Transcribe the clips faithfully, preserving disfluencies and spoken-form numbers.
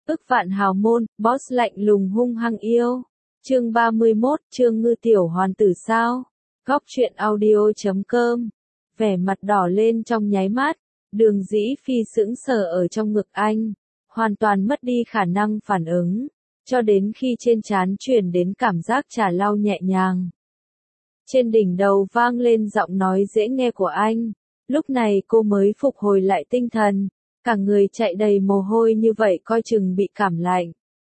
Ức vạn hào môn, boss lạnh lùng hung hăng yêu. Chương ba mươi mốt, Trương Ngư tiểu hoàn tử sao? Góc truyện audio chấm com. Vẻ mặt đỏ lên trong nháy mắt, Đường Dĩ Phi sững sờ ở trong ngực anh, hoàn toàn mất đi khả năng phản ứng, cho đến khi trên trán truyền đến cảm giác chà lau nhẹ nhàng. Trên đỉnh đầu vang lên giọng nói dễ nghe của anh, lúc này cô mới phục hồi lại tinh thần, cả người chạy đầy mồ hôi như vậy coi chừng bị cảm lạnh.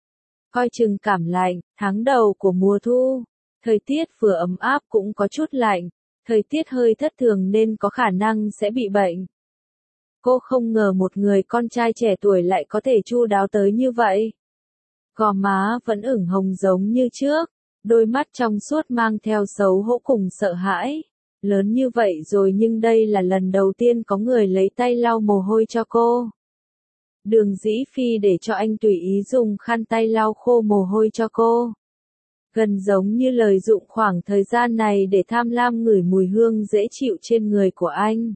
Coi chừng cảm lạnh, tháng đầu của mùa thu, thời tiết vừa ấm áp cũng có chút lạnh, thời tiết hơi thất thường nên có khả năng sẽ bị bệnh. Cô không ngờ một người con trai trẻ tuổi lại có thể chu đáo tới như vậy. Gò má vẫn ửng hồng giống như trước, đôi mắt trong suốt mang theo xấu hổ cùng sợ hãi. Lớn như vậy rồi nhưng đây là lần đầu tiên có người lấy tay lau mồ hôi cho cô. Đường Dĩ Phi để cho anh tùy ý dùng khăn tay lau khô mồ hôi cho cô. Gần giống như lợi dụng khoảng thời gian này để tham lam ngửi mùi hương dễ chịu trên người của anh.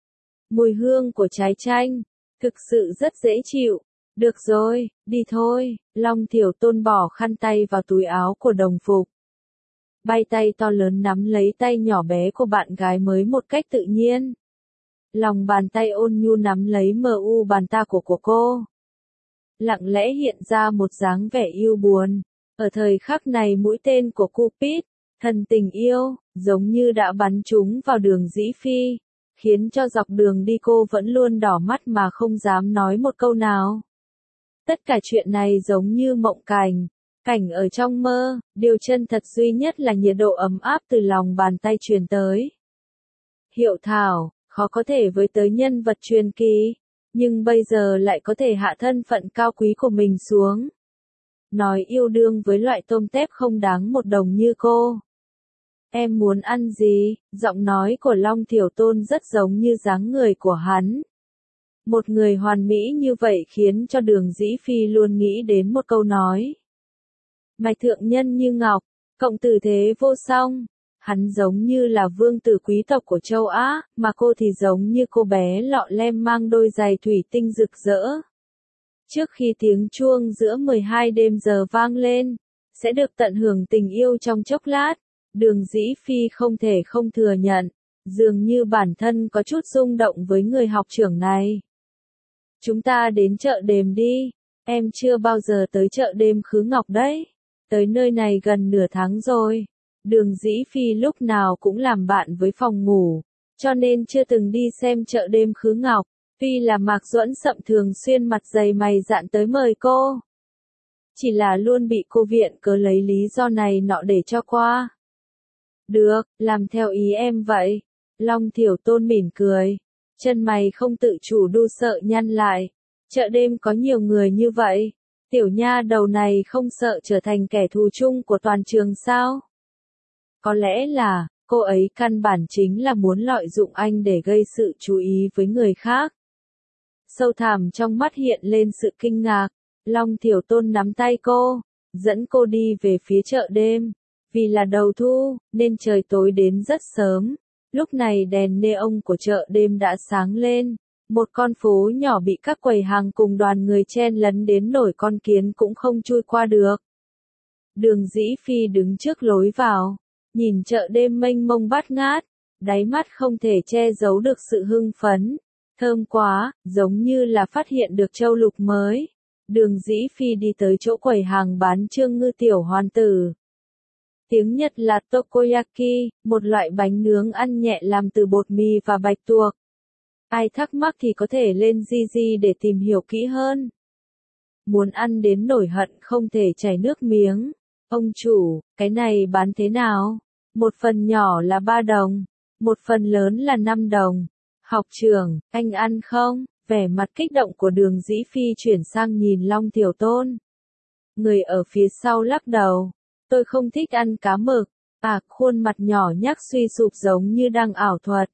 Mùi hương của trái chanh, thực sự rất dễ chịu. Được rồi, đi thôi, Long Thiểu Tôn bỏ khăn tay vào túi áo của đồng phục. Bay tay to lớn nắm lấy tay nhỏ bé của bạn gái mới một cách tự nhiên. Lòng bàn tay ôn nhu nắm lấy mờ u bàn tay của, của cô. Lặng lẽ hiện ra một dáng vẻ yêu buồn. Ở thời khắc này mũi tên của Cupid, thần tình yêu, giống như đã bắn trúng vào Đường Dĩ Phi, khiến cho dọc đường đi cô vẫn luôn đỏ mắt mà không dám nói một câu nào. Tất cả chuyện này giống như mộng cảnh, cảnh ở trong mơ, điều chân thật duy nhất là nhiệt độ ấm áp từ lòng bàn tay truyền tới. Hiệu Thảo, khó có thể với tới nhân vật truyền kỳ, nhưng bây giờ lại có thể hạ thân phận cao quý của mình xuống. Nói yêu đương với loại tôm tép không đáng một đồng như cô. Em muốn ăn gì? Giọng nói của Long Thiểu Tôn rất giống như dáng người của hắn. Một người hoàn mỹ như vậy khiến cho Đường Dĩ Phi luôn nghĩ đến một câu nói. Mạch thượng nhân như ngọc, cộng tử thế vô song. Hắn giống như là vương tử quý tộc của châu Á, mà cô thì giống như cô bé lọ lem mang đôi giày thủy tinh rực rỡ. Trước khi tiếng chuông giữa mười hai đêm giờ vang lên, sẽ được tận hưởng tình yêu trong chốc lát. Đường Dĩ Phi không thể không thừa nhận, dường như bản thân có chút rung động với người học trưởng này. Chúng ta đến chợ đêm đi, em chưa bao giờ tới chợ đêm Khứ Ngọc đấy, tới nơi này gần nửa tháng rồi. Đường Dĩ Phi lúc nào cũng làm bạn với phòng ngủ, cho nên chưa từng đi xem chợ đêm Khứ Ngọc, tuy là Mạc Duẫn Sậm thường xuyên mặt dày mày dạn tới mời cô. Chỉ là luôn bị cô viện cớ lấy lý do này nọ để cho qua. Được, làm theo ý em vậy. Long Thiểu Tôn mỉm cười, chân mày không tự chủ đu sợ nhăn lại. Chợ đêm có nhiều người như vậy, tiểu nha đầu này không sợ trở thành kẻ thù chung của toàn trường sao? Có lẽ là, cô ấy căn bản chính là muốn lợi dụng anh để gây sự chú ý với người khác. Sâu thẳm trong mắt hiện lên sự kinh ngạc, Long Thiểu Tôn nắm tay cô, dẫn cô đi về phía chợ đêm. Vì là đầu thu, nên trời tối đến rất sớm. Lúc này đèn neon của chợ đêm đã sáng lên. Một con phố nhỏ bị các quầy hàng cùng đoàn người chen lấn đến nổi con kiến cũng không chui qua được. Đường Dĩ Phi đứng trước lối vào, nhìn chợ đêm mênh mông bát ngát, đáy mắt không thể che giấu được sự hưng phấn. Thơm quá, giống như là phát hiện được châu lục mới. Đường Dĩ Phi đi tới chỗ quầy hàng bán Trương Ngư tiểu hoàn tử. Tiếng Nhật là Tokoyaki, một loại bánh nướng ăn nhẹ làm từ bột mì và bạch tuộc. Ai thắc mắc thì có thể lên Gigi để tìm hiểu kỹ hơn. Muốn ăn đến nổi hận không thể chảy nước miếng. Ông chủ, cái này bán thế nào? Một phần nhỏ là ba đồng, một phần lớn là năm đồng. Học trưởng, anh ăn không? Vẻ mặt kích động của Đường Dĩ Phi chuyển sang nhìn Long Thiểu Tôn. Người ở phía sau lắc đầu. Tôi không thích ăn cá mực. À, khuôn mặt nhỏ nhắc suy sụp giống như đang ảo thuật.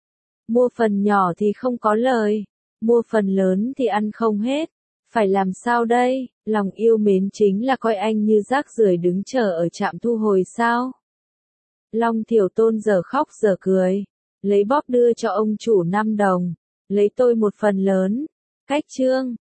Mua phần nhỏ thì không có lời, mua phần lớn thì ăn không hết. Phải làm sao đây? Lòng yêu mến chính là coi anh như rác rưởi đứng chờ ở trạm thu hồi sao? Long Thiểu Tôn giờ khóc giờ cười, lấy bóp đưa cho ông chủ năm đồng, lấy tôi một phần lớn. Cách trương,